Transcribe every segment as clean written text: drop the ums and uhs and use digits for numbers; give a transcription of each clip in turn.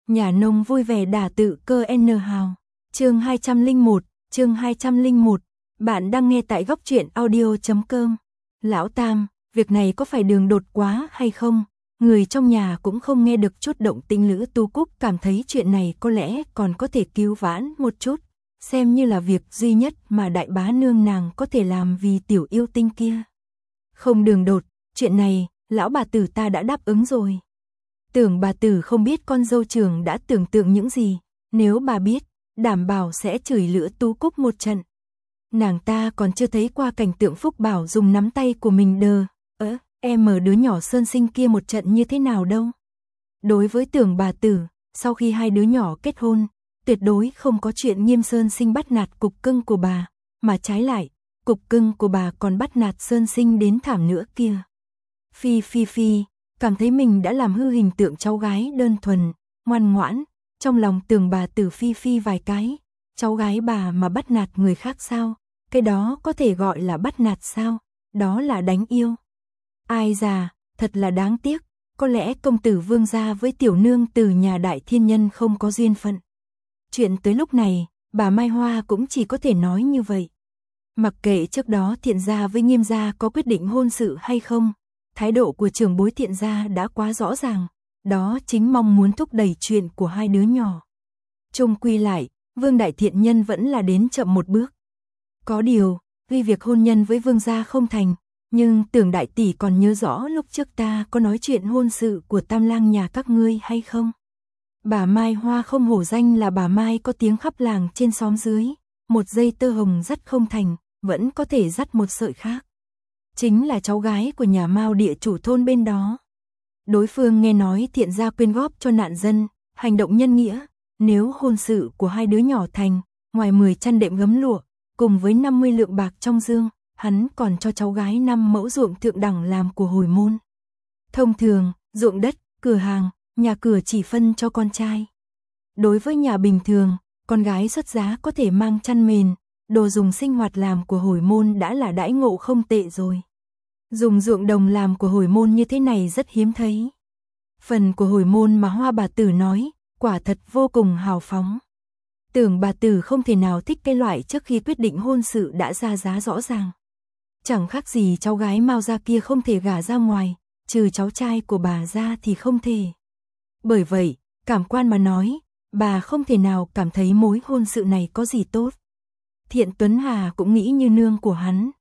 Nhà nông vui vẻ đả tự cơ N hào. Chương 201, bạn đang nghe tại góc truyện audio.com. Lão Tam, việc này có phải đường đột quá hay không? Người trong nhà cũng không nghe được chút động tĩnh. Lữ Tu Cúc cảm thấy chuyện này có lẽ còn có thể cứu vãn một chút, xem như là việc duy nhất mà đại bá nương nàng có thể làm vì tiểu yêu tinh kia. Không đường đột, chuyện này, lão bà tử ta đã đáp ứng rồi. Tưởng bà tử không biết con dâu trưởng đã tưởng tượng những gì, nếu bà biết, đảm bảo sẽ chửi Lữ Tu Cúc một trận. Nàng ta còn chưa thấy qua cảnh tượng Phúc Bảo dùng nắm tay của mình em ở đứa nhỏ Sơn Sinh kia một trận như thế nào đâu. Đối với Tưởng bà tử, sau khi hai đứa nhỏ kết hôn, tuyệt đối không có chuyện Nghiêm Sơn Sinh bắt nạt cục cưng của bà, mà trái lại, cục cưng của bà còn bắt nạt Sơn Sinh đến thảm nữa kia. Phi, cảm thấy mình đã làm hư hình tượng cháu gái đơn thuần, ngoan ngoãn, trong lòng Tưởng bà tử phi vài cái, cháu gái bà mà bắt nạt người khác sao, cái đó có thể gọi là bắt nạt sao, đó là đánh yêu. Ai già, thật là đáng tiếc, có lẽ công tử Vương gia với tiểu nương từ nhà đại thiên nhân không có duyên phận. Chuyện tới lúc này, bà Mai Hoa cũng chỉ có thể nói như vậy. Mặc kệ trước đó Thiện gia với Nghiêm gia có quyết định hôn sự hay không, thái độ của trưởng bối Thiện gia đã quá rõ ràng, đó chính mong muốn thúc đẩy chuyện của hai đứa nhỏ. Chung quy lại, Vương đại thiện nhân vẫn là đến chậm một bước. Có điều, vì việc hôn nhân với Vương gia không thành, nhưng Tưởng đại tỷ còn nhớ rõ lúc trước ta có nói chuyện hôn sự của Tam lang nhà các ngươi hay không? Bà Mai Hoa không hổ danh là bà Mai có tiếng khắp làng trên xóm dưới, một dây tơ hồng dắt không thành, vẫn có thể dắt một sợi khác. Chính là cháu gái của nhà Mao địa chủ thôn bên đó. Đối phương nghe nói Thiện gia quyên góp cho nạn dân, hành động nhân nghĩa, nếu hôn sự của hai đứa nhỏ thành, ngoài 10 chăn đệm gấm lụa, cùng với 50 lượng bạc trong dương, hắn còn cho cháu gái 5 mẫu ruộng thượng đẳng làm của hồi môn. Thông thường, ruộng đất, cửa hàng, nhà cửa chỉ phân cho con trai. Đối với nhà bình thường, con gái xuất giá có thể mang chăn mền, đồ dùng sinh hoạt làm của hồi môn đã là đãi ngộ không tệ rồi. Dùng ruộng đồng làm của hồi môn như thế này rất hiếm thấy. Phần của hồi môn mà Hoa bà tử nói, quả thật vô cùng hào phóng. Tưởng bà tử không thể nào thích cái loại trước khi quyết định hôn sự đã ra giá rõ ràng. Chẳng khác gì cháu gái Mao gia kia không thể gả ra ngoài, trừ cháu trai của bà ra thì không thể. Bởi vậy, cảm quan mà nói, bà không thể nào cảm thấy mối hôn sự này có gì tốt. Thiện Tuấn Hà cũng nghĩ như nương của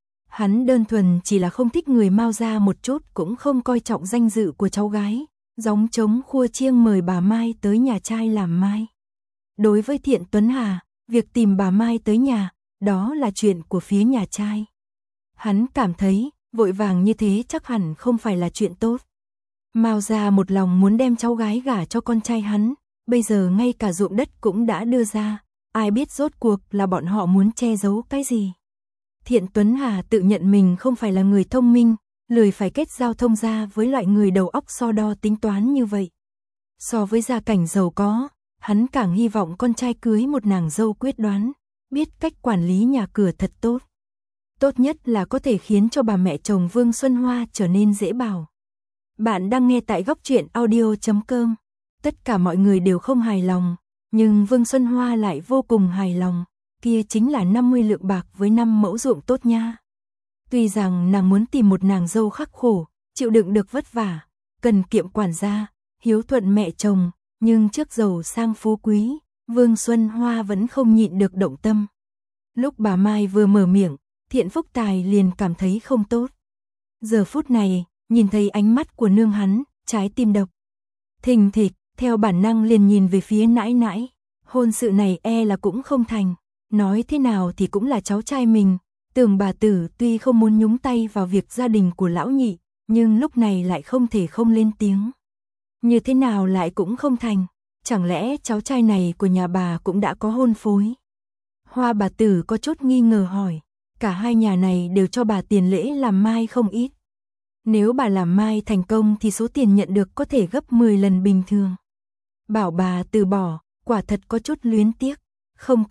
hắn đơn thuần chỉ là không thích người Mao gia một chút, cũng không coi trọng danh dự của cháu gái, gióng trống khua chiêng mời bà Mai tới nhà trai làm mai. Đối với Thiện Tuấn Hà, việc tìm bà Mai tới nhà, đó là chuyện của phía nhà trai. Hắn cảm thấy, vội vàng như thế chắc hẳn không phải là chuyện tốt. Mao gia một lòng muốn đem cháu gái gả cho con trai hắn, bây giờ ngay cả ruộng đất cũng đã đưa ra, ai biết rốt cuộc là bọn họ muốn che giấu cái gì. Thiện Tuấn Hà tự nhận mình không phải là người thông minh, lười phải kết giao thông gia với loại người đầu óc so đo tính toán như vậy. So với gia cảnh giàu có, hắn càng hy vọng con trai cưới một nàng dâu quyết đoán, biết cách quản lý nhà cửa thật tốt. Tốt nhất là có thể khiến cho bà mẹ chồng Vương Xuân Hoa trở nên dễ bảo. Bạn đang nghe tại góc truyện audio.com. Tất cả mọi người đều không hài lòng, nhưng Vương Xuân Hoa lại vô cùng hài lòng, kia chính là 50 lượng bạc với 5 mẫu ruộng tốt nha. Tuy rằng nàng muốn tìm một nàng dâu khắc khổ, chịu đựng được vất vả, cần kiệm quản gia, hiếu thuận mẹ chồng, nhưng trước giàu sang phú quý, Vương Xuân Hoa vẫn không nhịn được động tâm. Lúc bà Mai vừa mở miệng, Thiện Phúc Tài liền cảm thấy không tốt. Giờ phút này, nhìn thấy ánh mắt của nương hắn, trái tim độc. Thình thịch, theo bản năng liền nhìn về phía nãi nãi, hôn sự này e là cũng không thành, nói thế nào thì cũng là cháu trai mình. Tưởng bà tử tuy không muốn nhúng tay vào việc gia đình của lão nhị, nhưng lúc này lại không thể không lên tiếng. Như thế nào lại cũng không thành, chẳng lẽ cháu trai này của nhà bà cũng đã có hôn phối? Hoa bà tử có chút nghi ngờ hỏi, cả hai nhà này đều cho bà tiền lễ làm mai không ít. Nếu bà làm mai thành công thì số tiền nhận được có thể gấp 10 lần bình thường. Bảo bà từ bỏ, quả thật có chút luyến tiếc. Không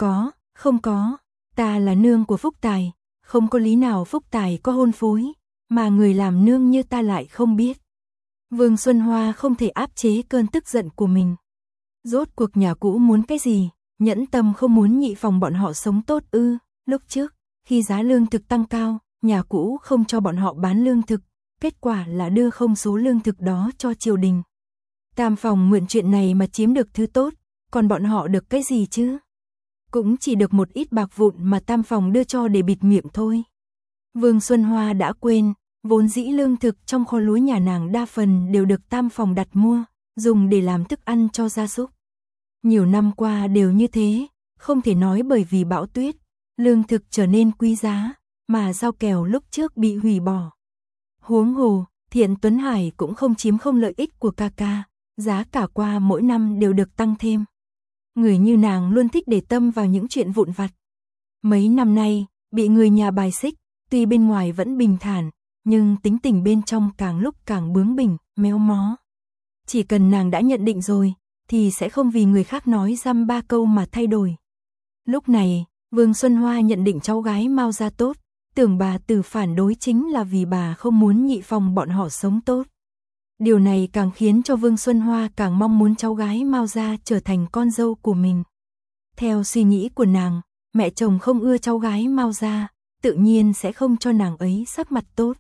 có, ta là nương của Phúc Tài, không có lý nào Phúc Tài có hôn phối, mà người làm nương như ta lại không biết. Vương Xuân Hoa không thể áp chế cơn tức giận của mình. Rốt cuộc nhà cũ muốn cái gì? Nhẫn Tâm không muốn Nhị Phòng bọn họ sống tốt ư? Lúc trước, khi giá lương thực tăng cao, nhà cũ không cho bọn họ bán lương thực, kết quả là đưa không số lương thực đó cho triều đình. Tam Phòng mượn chuyện này mà chiếm được thứ tốt, còn bọn họ được cái gì chứ? Cũng chỉ được một ít bạc vụn mà Tam Phòng đưa cho để bịt miệng thôi. Vương Xuân Hoa đã quên, vốn dĩ lương thực trong kho lúa nhà nàng đa phần đều được Tam Phòng đặt mua, dùng để làm thức ăn cho gia súc. Nhiều năm qua đều như thế, không thể nói bởi vì bão tuyết, lương thực trở nên quý giá, mà rau kèo lúc trước bị hủy bỏ. Huống hồ, Thiện Tuấn Hải cũng không chiếm không lợi ích của ca ca, giá cả qua mỗi năm đều được tăng thêm. Người như nàng luôn thích để tâm vào những chuyện vụn vặt. Mấy năm nay, bị người nhà bài xích, tuy bên ngoài vẫn bình thản, nhưng tính tình bên trong càng lúc càng bướng bỉnh, méo mó. Chỉ cần nàng đã nhận định rồi, thì sẽ không vì người khác nói dăm ba câu mà thay đổi. Lúc này, Vương Xuân Hoa nhận định cháu gái Mao gia tốt, tưởng bà Từ phản đối chính là vì bà không muốn Nhị Phòng bọn họ sống tốt. Điều này càng khiến cho Vương Xuân Hoa càng mong muốn cháu gái Mao gia trở thành con dâu của mình. Theo suy nghĩ của nàng, mẹ chồng không ưa cháu gái Mao gia, tự nhiên sẽ không cho nàng ấy sắc mặt tốt.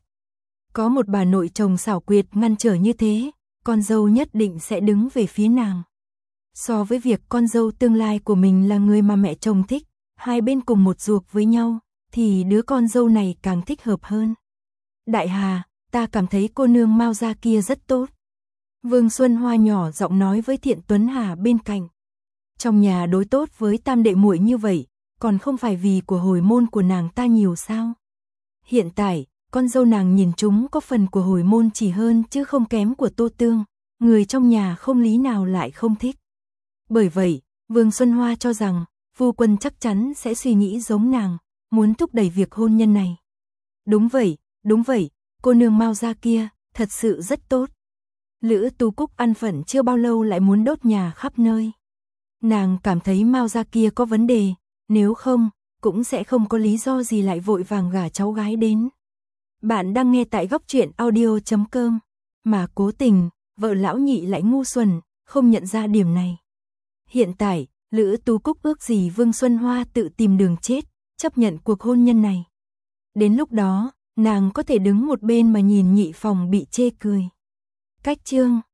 Có một bà nội chồng xảo quyệt ngăn trở như thế, con dâu nhất định sẽ đứng về phía nàng. So với việc con dâu tương lai của mình là người mà mẹ chồng thích, hai bên cùng một ruột với nhau, thì đứa con dâu này càng thích hợp hơn. Đại Hà, ta cảm thấy cô nương Mao gia kia rất tốt. Vương Xuân Hoa nhỏ giọng nói với Thiện Tuấn Hà bên cạnh. Trong nhà đối tốt với tam đệ muội như vậy, còn không phải vì của hồi môn của nàng ta nhiều sao? Hiện tại, con dâu nàng nhìn chúng có phần của hồi môn chỉ hơn chứ không kém của Tô Tương, người trong nhà không lý nào lại không thích. Bởi vậy, Vương Xuân Hoa cho rằng, phu quân chắc chắn sẽ suy nghĩ giống nàng, muốn thúc đẩy việc hôn nhân này. Đúng vậy, cô nương Mao gia kia, thật sự rất tốt. Lữ Tú Cúc ăn phận chưa bao lâu lại muốn đốt nhà khắp nơi. Nàng cảm thấy Mao gia kia có vấn đề, nếu không, cũng sẽ không có lý do gì lại vội vàng gả cháu gái đến. Bạn đang nghe tại góc truyện audio.com, mà cố tình, vợ lão Nhị lại ngu xuẩn, không nhận ra điểm này. Hiện tại, Lữ Tú Cúc ước gì Vương Xuân Hoa tự tìm đường chết, chấp nhận cuộc hôn nhân này. Đến lúc đó, nàng có thể đứng một bên mà nhìn Nhị Phòng bị chê cười. Cách chương